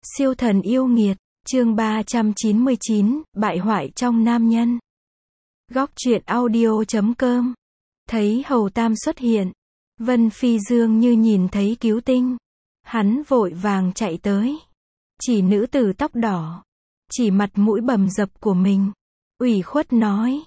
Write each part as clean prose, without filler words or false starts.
Siêu thần yêu nghiệt, chương 399, bại hoại trong nam nhân. Góc truyện audio.com. Thấy Hầu Tam xuất hiện, Vân Phi Dương như nhìn thấy cứu tinh. Hắn vội vàng chạy tới. Chỉ nữ tử tóc đỏ. Chỉ mặt mũi bầm dập của mình. Ủy khuất nói.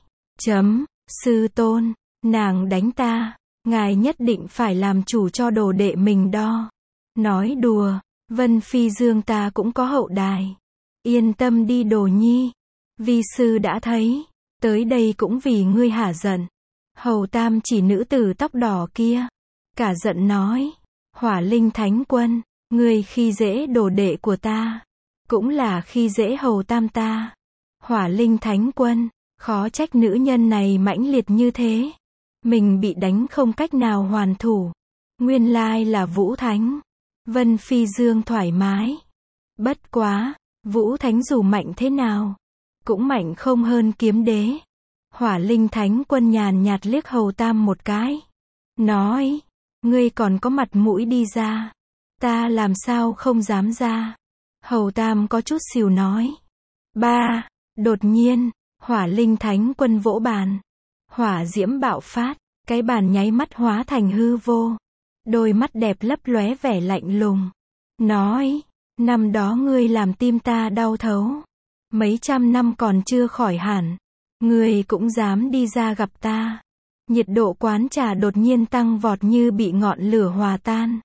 Sư tôn, nàng đánh ta. Ngài nhất định phải làm chủ cho đồ đệ mình đo. Nói đùa. Vân Phi Dương ta cũng có hậu đài. Yên tâm đi Đồ Nhi. Vi sư đã thấy. Tới đây cũng vì ngươi hả giận. Hầu Tam chỉ nữ tử tóc đỏ kia. Cả giận nói. Hỏa Linh Thánh Quân. Ngươi khi dễ đồ đệ của ta. Cũng là khi dễ Hầu Tam ta. Hỏa Linh Thánh Quân. Khó trách nữ nhân này mãnh liệt như thế. Mình bị đánh không cách nào hoàn thủ. Nguyên lai là Vũ Thánh. Vân Phi Dương thoải mái. Bất quá, Vũ Thánh dù mạnh thế nào, cũng mạnh không hơn Kiếm Đế. Hỏa Linh Thánh Quân nhàn nhạt liếc Hầu Tam một cái. Nói, ngươi còn có mặt mũi đi ra. Ta làm sao không dám ra. Hầu Tam có chút xìu nói. Ba, đột nhiên, Hỏa Linh Thánh Quân vỗ bàn. Hỏa diễm bạo phát, cái bàn nháy mắt hóa thành hư vô. Đôi mắt đẹp lấp lóe vẻ lạnh lùng. Nói, năm đó ngươi làm tim ta đau thấu. Mấy trăm năm còn chưa khỏi hẳn. Ngươi cũng dám đi ra gặp ta. Nhiệt độ quán trà đột nhiên tăng vọt như bị ngọn lửa hòa tan.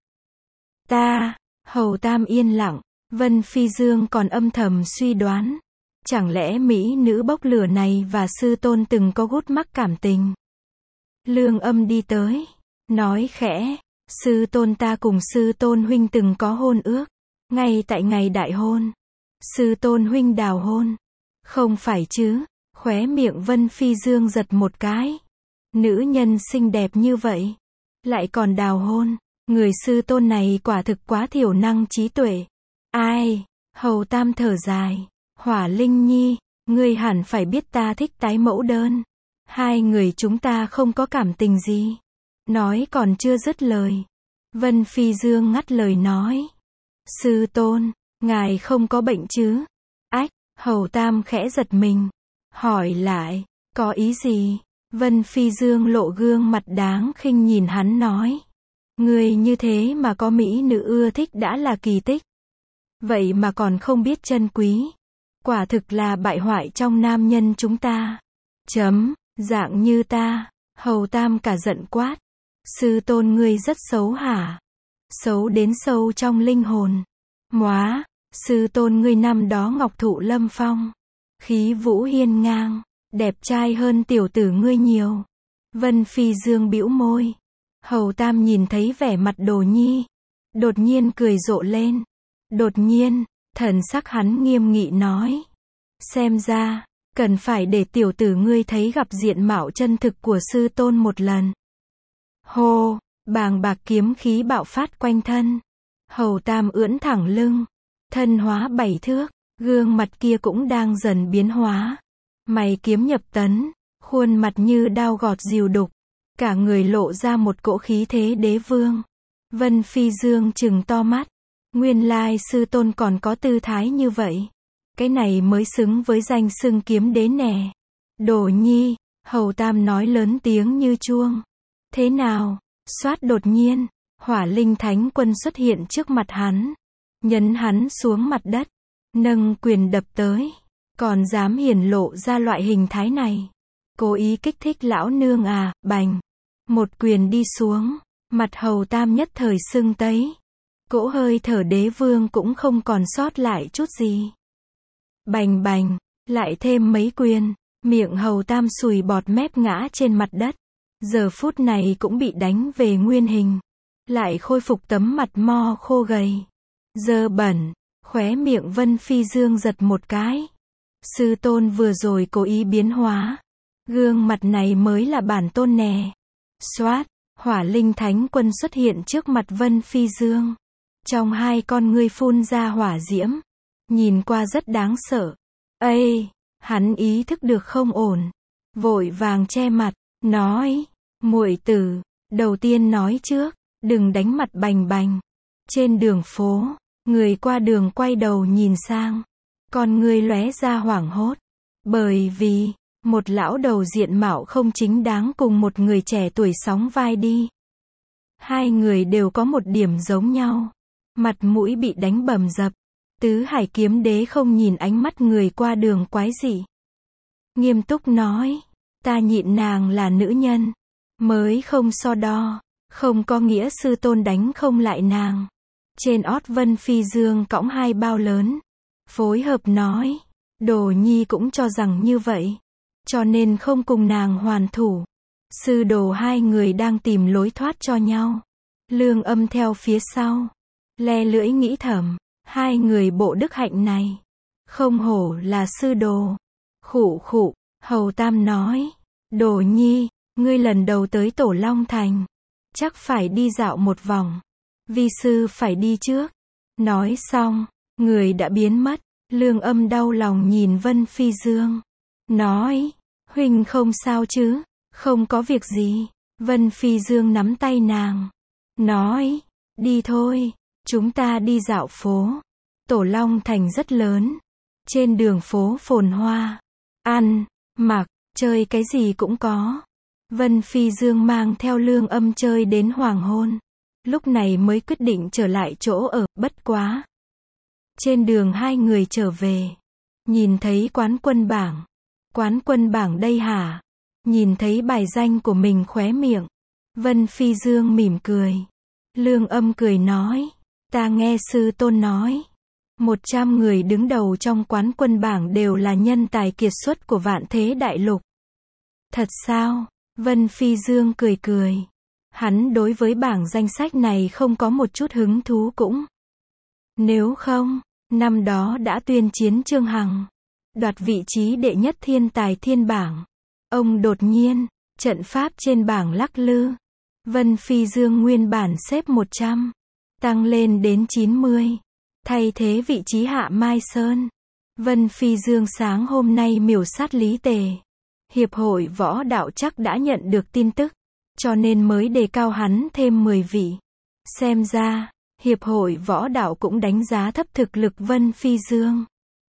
Hầu Tam yên lặng. Vân Phi Dương còn âm thầm suy đoán. Chẳng lẽ mỹ nữ bốc lửa này và sư tôn từng có gút mắc cảm tình. Lương Âm đi tới. Nói khẽ. Sư tôn ta cùng sư tôn huynh từng có hôn ước. Ngay tại ngày đại hôn. Sư tôn huynh đào hôn. Không phải chứ. Khóe miệng Vân Phi Dương giật một cái. Nữ nhân xinh đẹp như vậy. Lại còn đào hôn. Người sư tôn này quả thực quá thiểu năng trí tuệ. Ai? Hầu Tam thở dài. Hỏa Linh Nhi. Ngươi hẳn phải biết ta thích tái mẫu đơn. Hai người chúng ta không có cảm tình gì. Nói còn chưa dứt lời. Vân Phi Dương ngắt lời nói. Sư tôn, ngài không có bệnh chứ? Ách, Hầu Tam khẽ giật mình. Hỏi lại, có ý gì? Vân Phi Dương lộ gương mặt đáng khinh nhìn hắn nói. Người như thế mà có mỹ nữ ưa thích đã là kỳ tích. Vậy mà còn không biết trân quý. Quả thực là bại hoại trong nam nhân chúng ta. Dạng như ta. Hầu Tam cả giận quát. Sư tôn ngươi rất xấu hả? Xấu đến sâu trong linh hồn. Móa, sư tôn ngươi năm đó ngọc thụ lâm phong. Khí vũ hiên ngang, đẹp trai hơn tiểu tử ngươi nhiều. Vân Phi Dương bĩu môi. Hầu Tam nhìn thấy vẻ mặt Đồ Nhi. Đột nhiên cười rộ lên. Đột nhiên, thần sắc hắn nghiêm nghị nói. Xem ra, cần phải để tiểu tử ngươi thấy gặp diện mạo chân thực của sư tôn một lần. Hô, bàng bạc kiếm khí bạo phát quanh thân. Hầu Tam ưỡn thẳng lưng. Thân hóa 7 thước. Gương mặt kia cũng đang dần biến hóa. Mày kiếm nhập tấn. Khuôn mặt như đao gọt dìu đục. Cả người lộ ra một cỗ khí thế đế vương. Vân Phi Dương trừng to mắt. Nguyên lai sư tôn còn có tư thái như vậy. Cái này mới xứng với danh xưng kiếm đế nè. Đồ Nhi, Hầu Tam nói lớn tiếng như chuông. Thế nào? Xoát đột nhiên, Hỏa Linh Thánh Quân xuất hiện trước mặt hắn. Nhấn hắn xuống mặt đất. Nâng quyền đập tới. Còn dám hiển lộ ra loại hình thái này. Cố ý kích thích lão nương à, bành. Một quyền đi xuống. Mặt Hầu Tam nhất thời sưng tấy. Cỗ hơi thở đế vương cũng không còn sót lại chút gì. Bành bành. Lại thêm mấy quyền. Miệng Hầu Tam sùi bọt mép ngã trên mặt đất. Giờ phút này cũng bị đánh về nguyên hình. Lại khôi phục tấm mặt mo khô gầy. Dơ bẩn. Khóe miệng Vân Phi Dương giật một cái. Sư tôn vừa rồi cố ý biến hóa. Gương mặt này mới là bản tôn nè. Xoát. Hỏa Linh Thánh Quân xuất hiện trước mặt Vân Phi Dương. Trong hai con ngươi phun ra hỏa diễm. Nhìn qua rất đáng sợ. Ây, hắn ý thức được không ổn. Vội vàng che mặt. Nói. Muội tử, đầu tiên nói trước, đừng đánh mặt bành bành. Trên đường phố, Người qua đường quay đầu nhìn sang, con người lóe ra hoảng hốt, bởi vì một lão đầu diện mạo không chính đáng cùng một người trẻ tuổi sóng vai đi. Hai người đều có một điểm giống nhau, mặt mũi bị đánh bầm dập. Tứ Hải Kiếm Đế không nhìn ánh mắt người qua đường quái dị, nghiêm túc nói, ta nhịn nàng là nữ nhân, mới không so đo, không có nghĩa sư tôn đánh không lại nàng. Trên ót Vân Phi Dương cõng hai bao lớn, phối hợp nói, Đồ Nhi cũng cho rằng như vậy, cho nên không cùng nàng hoàn thủ. Sư đồ hai người đang tìm lối thoát cho nhau. Lương Âm theo phía sau, le lưỡi nghĩ thầm, hai người bộ đức hạnh này, không hổ là sư đồ. Khụ khụ, Hầu Tam nói, Đồ Nhi, ngươi lần đầu tới Tổ Long Thành, chắc phải đi dạo một vòng. Vi sư phải đi trước. Nói xong, người đã biến mất. Lương Âm đau lòng nhìn Vân Phi Dương, nói, huynh không sao chứ? Không có việc gì. Vân Phi Dương nắm tay nàng, nói, đi thôi, chúng ta đi dạo phố. Tổ Long Thành rất lớn, trên đường phố phồn hoa, ăn, mặc, chơi cái gì cũng có. Vân Phi Dương mang theo Lương Âm chơi đến hoàng hôn, lúc này mới quyết định trở lại chỗ ở. Bất quá, trên đường hai người trở về, nhìn thấy quán quân bảng. Quán quân bảng đây hả? Nhìn thấy bài danh của mình khóe miệng, Vân Phi Dương mỉm cười. Lương Âm cười nói, ta nghe sư tôn nói, 100 người đứng đầu trong quán quân bảng đều là nhân tài kiệt xuất của Vạn Thế Đại Lục. Thật sao? Vân Phi Dương cười cười. Hắn đối với bảng danh sách này không có một chút hứng thú cũng. Nếu không, năm đó đã tuyên chiến Trương Hằng, đoạt vị trí đệ nhất thiên tài thiên bảng. Ông đột nhiên, trận pháp trên bảng lắc lư. Vân Phi Dương nguyên bản xếp 100, tăng lên đến 90, thay thế vị trí Hạ Mai Sơn. Vân Phi Dương sáng hôm nay miểu sát Lý Tề. Hiệp hội võ đạo chắc đã nhận được tin tức, cho nên mới đề cao hắn thêm 10 vị. Xem ra, Hiệp hội võ đạo cũng đánh giá thấp thực lực Vân Phi Dương.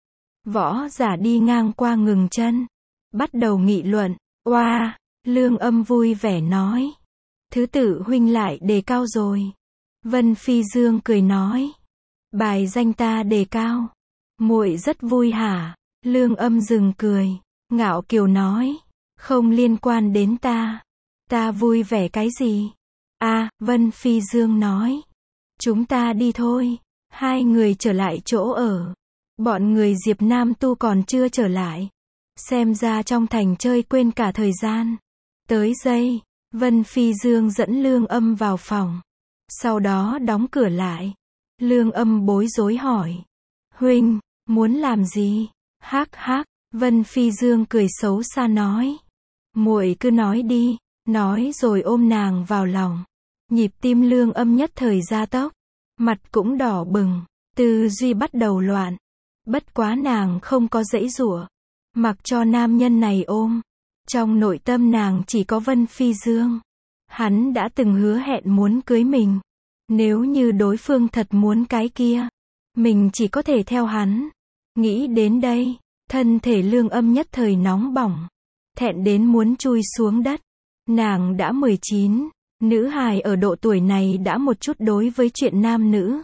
Võ giả đi ngang qua ngừng chân, bắt đầu nghị luận. Oa, Lương Âm vui vẻ nói, thứ tự huynh lại đề cao rồi. Vân Phi Dương cười nói, bài danh ta đề cao, muội rất vui hả? Lương Âm dừng cười, ngạo kiều nói, không liên quan đến ta. Ta vui vẻ cái gì? Vân Phi Dương nói, chúng ta đi thôi. Hai người trở lại chỗ ở. Bọn người Diệp Nam Tu còn chưa trở lại. Xem ra trong thành chơi quên cả thời gian. Tới giây, Vân Phi Dương dẫn Lương Âm vào phòng, sau đó đóng cửa lại. Lương Âm bối rối hỏi, huynh, muốn làm gì? Hắc hắc, Vân Phi Dương cười xấu xa nói, muội cứ nói đi. Nói rồi ôm nàng vào lòng. Nhịp tim Lương Âm nhất thời gia tốc, mặt cũng đỏ bừng, tư duy bắt đầu loạn. Bất quá nàng không có giãy giụa, mặc cho nam nhân này ôm. Trong nội tâm nàng chỉ có Vân Phi Dương. Hắn đã từng hứa hẹn muốn cưới mình. Nếu như đối phương thật muốn cái kia, mình chỉ có thể theo hắn. Nghĩ đến đây, thân thể Lương Âm nhất thời nóng bỏng, thẹn đến muốn chui xuống đất. Nàng đã 19, nữ hài ở độ tuổi này đã một chút đối với chuyện nam nữ.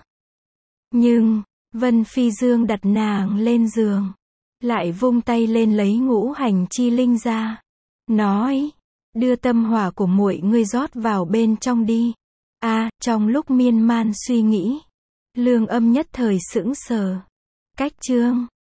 Nhưng, Vân Phi Dương đặt nàng lên giường, lại vung tay lên lấy ngũ hành chi linh ra, nói, đưa tâm hỏa của muội ngươi rót vào bên trong đi. Trong lúc miên man suy nghĩ, Lương Âm nhất thời sững sờ. Cách chương